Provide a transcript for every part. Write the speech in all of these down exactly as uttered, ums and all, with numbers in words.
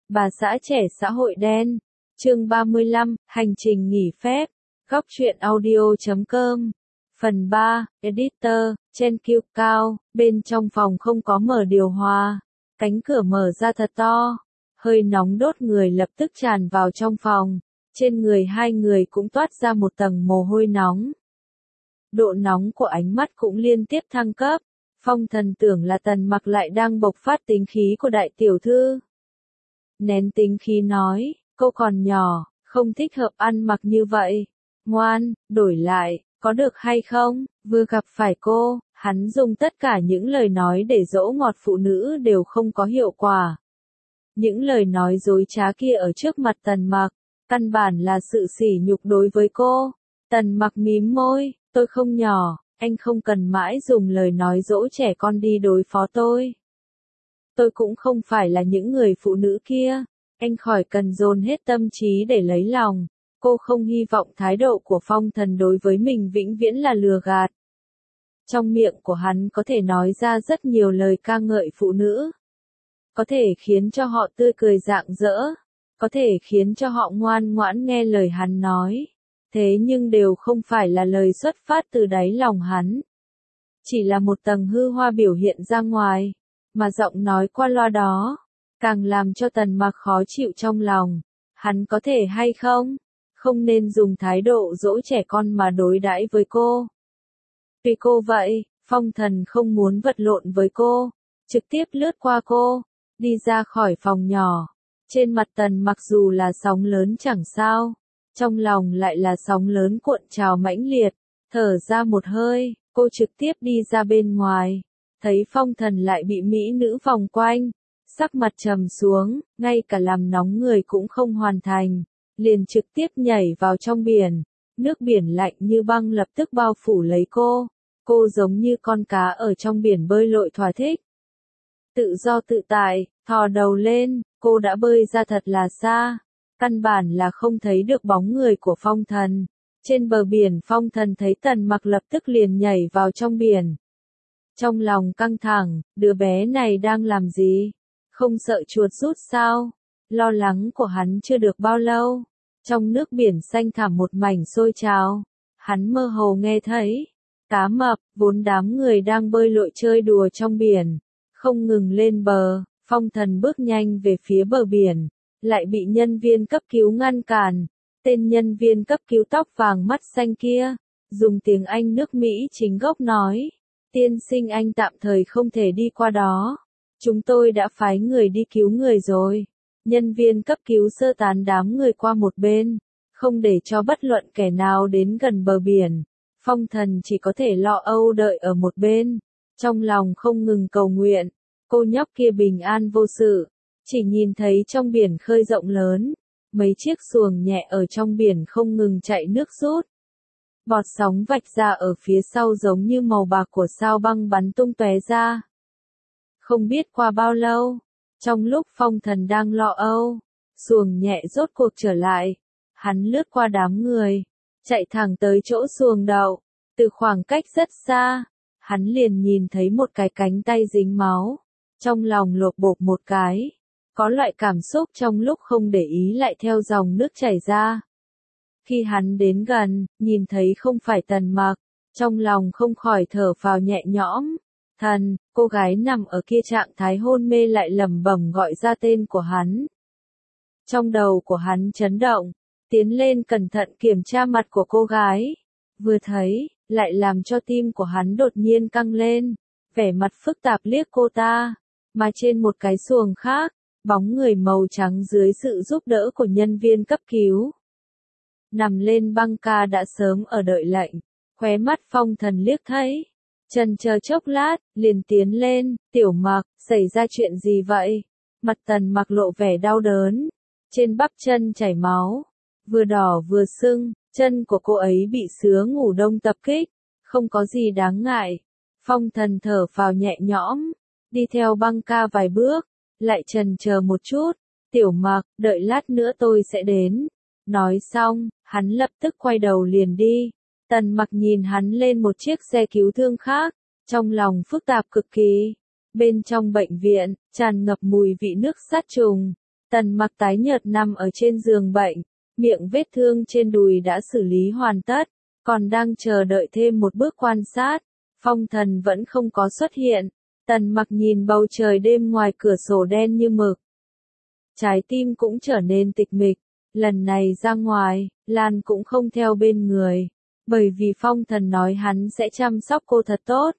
Bà xã trẻ xã hội đen. Chương ba mươi lăm, hành trình nghỉ phép. Góc truyện audio chấm com. Phần ba, Editor, trên kiêu cao, bên trong phòng không có mở điều hòa. Cánh cửa mở ra thật to. Hơi nóng đốt người lập tức tràn vào trong phòng. Trên người hai người cũng toát ra một tầng mồ hôi nóng. Độ nóng của ánh mắt cũng liên tiếp thăng cấp. Phong Thần tưởng là Tần Mặc lại đang bộc phát tính khí của đại tiểu thư. Nén tính khí nói, cô còn nhỏ, không thích hợp ăn mặc như vậy. Ngoan, đổi lại, có được hay không? Vừa gặp phải cô, hắn dùng tất cả những lời nói để dỗ ngọt phụ nữ đều không có hiệu quả. Những lời nói dối trá kia ở trước mặt Tần Mặc, căn bản là sự sỉ nhục đối với cô. Tần Mặc mím môi, tôi không nhỏ, anh không cần mãi dùng lời nói dỗ trẻ con đi đối phó tôi. Tôi cũng không phải là những người phụ nữ kia, anh khỏi cần dồn hết tâm trí để lấy lòng. Cô không hy vọng thái độ của Phong Thần đối với mình vĩnh viễn là lừa gạt. Trong miệng của hắn có thể nói ra rất nhiều lời ca ngợi phụ nữ. Có thể khiến cho họ tươi cười rạng rỡ. Có thể khiến cho họ ngoan ngoãn nghe lời hắn nói. Thế nhưng đều không phải là lời xuất phát từ đáy lòng hắn. Chỉ là một tầng hư hoa biểu hiện ra ngoài. Mà giọng nói qua loa đó, càng làm cho Tần Mặc khó chịu trong lòng. Hắn có thể hay không? Không nên dùng thái độ dỗ trẻ con mà đối đãi với cô. Vì cô vậy, Phong Thần không muốn vật lộn với cô, trực tiếp lướt qua cô, đi ra khỏi phòng nhỏ. Trên mặt Tần Mặc dù là sóng lớn chẳng sao, trong lòng lại là sóng lớn cuộn trào mãnh liệt, thở ra một hơi, cô trực tiếp đi ra bên ngoài, thấy Phong Thần lại bị mỹ nữ vòng quanh, sắc mặt trầm xuống, ngay cả làm nóng người cũng không hoàn thành. Liền trực tiếp nhảy vào trong biển, nước biển lạnh như băng lập tức bao phủ lấy cô, cô giống như con cá ở trong biển bơi lội thỏa thích. Tự do tự tại, thò đầu lên, cô đã bơi ra thật là xa, căn bản là không thấy được bóng người của Phong Thần. Trên bờ biển Phong Thần thấy Tần Mặc lập tức liền nhảy vào trong biển. Trong lòng căng thẳng, đứa bé này đang làm gì? Không sợ chuột rút sao? Lo lắng của hắn chưa được bao lâu. Trong nước biển xanh thẳm một mảnh sôi trào, hắn mơ hồ nghe thấy, cá mập, vốn đám người đang bơi lội chơi đùa trong biển, không ngừng lên bờ. Phong Thần bước nhanh về phía bờ biển, lại bị nhân viên cấp cứu ngăn cản. Tên nhân viên cấp cứu tóc vàng mắt xanh kia, dùng tiếng Anh nước Mỹ chính gốc nói, tiên sinh anh tạm thời không thể đi qua đó, chúng tôi đã phái người đi cứu người rồi. Nhân viên cấp cứu sơ tán đám người qua một bên, không để cho bất luận kẻ nào đến gần bờ biển. Phong Thần chỉ có thể lo âu đợi ở một bên, trong lòng không ngừng cầu nguyện, cô nhóc kia bình an vô sự. Chỉ nhìn thấy trong biển khơi rộng lớn, mấy chiếc xuồng nhẹ ở trong biển không ngừng chạy nước rút. Bọt sóng vạch ra ở phía sau giống như màu bạc của sao băng bắn tung tóe ra. Không biết qua bao lâu, trong lúc Phong Thần đang lo âu, xuồng nhẹ rốt cuộc trở lại. Hắn lướt qua đám người, chạy thẳng tới chỗ xuồng đậu. Từ khoảng cách rất xa, hắn liền nhìn thấy một cái cánh tay dính máu. Trong lòng lột bột một cái, có loại cảm xúc trong lúc không để ý lại theo dòng nước chảy ra. Khi hắn đến gần, nhìn thấy không phải Tần Mặc, trong lòng không khỏi thở phào nhẹ nhõm. Thần, cô gái nằm ở kia trạng thái hôn mê lại lẩm bẩm gọi ra tên của hắn. Trong đầu của hắn chấn động, tiến lên cẩn thận kiểm tra mặt của cô gái. Vừa thấy, lại làm cho tim của hắn đột nhiên căng lên, vẻ mặt phức tạp liếc cô ta. Mà trên một cái xuồng khác, bóng người màu trắng dưới sự giúp đỡ của nhân viên cấp cứu. Nằm lên băng ca đã sớm ở đợi lệnh, khóe mắt Phong Thần liếc thấy. Chần chờ chốc lát, liền tiến lên, Tiểu Mặc, xảy ra chuyện gì vậy? Mặt Tần Mặc lộ vẻ đau đớn, trên bắp chân chảy máu, vừa đỏ vừa sưng, chân của cô ấy bị sứa ngủ đông tập kích, không có gì đáng ngại. Phong Thần thở phào nhẹ nhõm, đi theo băng ca vài bước, lại chần chờ một chút, Tiểu Mặc, đợi lát nữa tôi sẽ đến. Nói xong, hắn lập tức quay đầu liền đi. Tần Mặc nhìn hắn lên một chiếc xe cứu thương khác, trong lòng phức tạp cực kỳ. Bên trong bệnh viện, tràn ngập mùi vị nước sát trùng. Tần Mặc tái nhợt nằm ở trên giường bệnh, miệng vết thương trên đùi đã xử lý hoàn tất, còn đang chờ đợi thêm một bước quan sát. Phong Thần vẫn không có xuất hiện. Tần Mặc nhìn bầu trời đêm ngoài cửa sổ đen như mực. Trái tim cũng trở nên tịch mịch. Lần này ra ngoài, Lan cũng không theo bên người, bởi vì Phong Thần nói hắn sẽ chăm sóc cô thật tốt,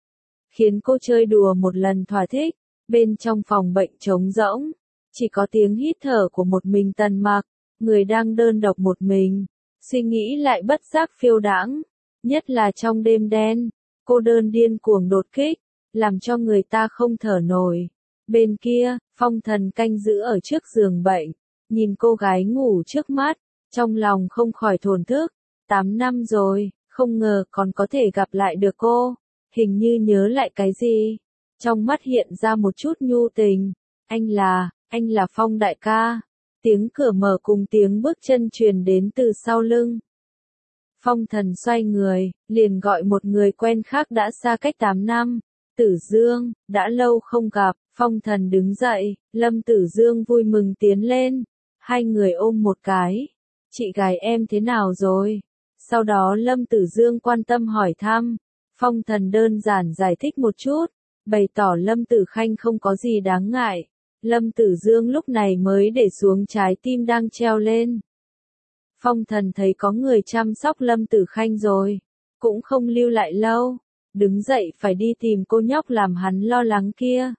khiến cô chơi đùa một lần thỏa thích. Bên trong phòng bệnh trống rỗng, chỉ có tiếng hít thở của một mình Tần Mặc, người đang đơn độc một mình, suy nghĩ lại bất giác phiêu đãng, nhất là trong đêm đen, cô đơn điên cuồng đột kích, làm cho người ta không thở nổi. Bên kia, Phong Thần canh giữ ở trước giường bệnh, nhìn cô gái ngủ trước mắt, trong lòng không khỏi thổn thức. Tám năm rồi, không ngờ còn có thể gặp lại được cô. Hình như nhớ lại cái gì. Trong mắt hiện ra một chút nhu tình. Anh là, anh là Phong đại ca. Tiếng cửa mở cùng tiếng bước chân truyền đến từ sau lưng. Phong Thần xoay người, liền gọi một người quen khác đã xa cách tám năm. Tử Dương, đã lâu không gặp. Phong Thần đứng dậy, Lâm Tử Dương vui mừng tiến lên. Hai người ôm một cái. Chị gái em thế nào rồi? Sau đó Lâm Tử Dương quan tâm hỏi thăm. Phong Thần đơn giản giải thích một chút, bày tỏ Lâm Tử Khanh không có gì đáng ngại. Lâm Tử Dương lúc này mới để xuống trái tim đang treo lên. Phong Thần thấy có người chăm sóc Lâm Tử Khanh rồi, cũng không lưu lại lâu, đứng dậy phải đi tìm cô nhóc làm hắn lo lắng kia.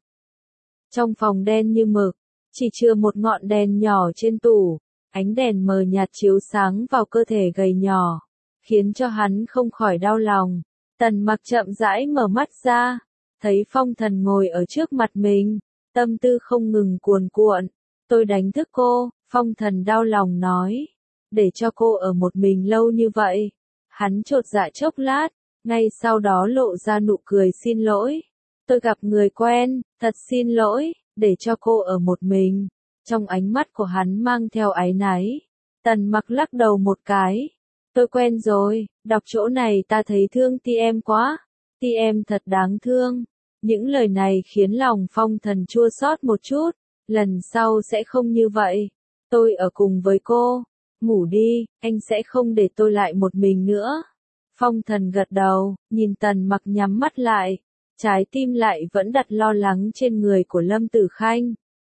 Trong phòng đen như mực, chỉ chừa một ngọn đèn nhỏ trên tủ, ánh đèn mờ nhạt chiếu sáng vào cơ thể gầy nhỏ, khiến cho hắn không khỏi đau lòng. Tần Mặc chậm rãi mở mắt ra, thấy Phong Thần ngồi ở trước mặt mình, tâm tư không ngừng cuồn cuộn. Tôi đánh thức cô, Phong Thần đau lòng nói, để cho cô ở một mình lâu như vậy. Hắn chột dạ chốc lát, ngay sau đó lộ ra nụ cười xin lỗi. Tôi gặp người quen, thật xin lỗi, để cho cô ở một mình. Trong ánh mắt của hắn mang theo áy náy. Tần Mặc lắc đầu một cái. Tôi quen rồi, đọc chỗ này ta thấy thương ti em quá. Ti em thật đáng thương. Những lời này khiến lòng Phong Thần chua xót một chút. Lần sau sẽ không như vậy. Tôi ở cùng với cô. Ngủ đi, anh sẽ không để tôi lại một mình nữa. Phong Thần gật đầu, nhìn Tần Mặc nhắm mắt lại. Trái tim lại vẫn đặt lo lắng trên người của Lâm Tử Khanh.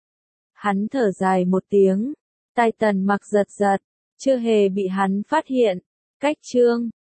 Hắn thở dài một tiếng. Tai Tần Mặc giật giật. Chưa hề bị hắn phát hiện. Cách chương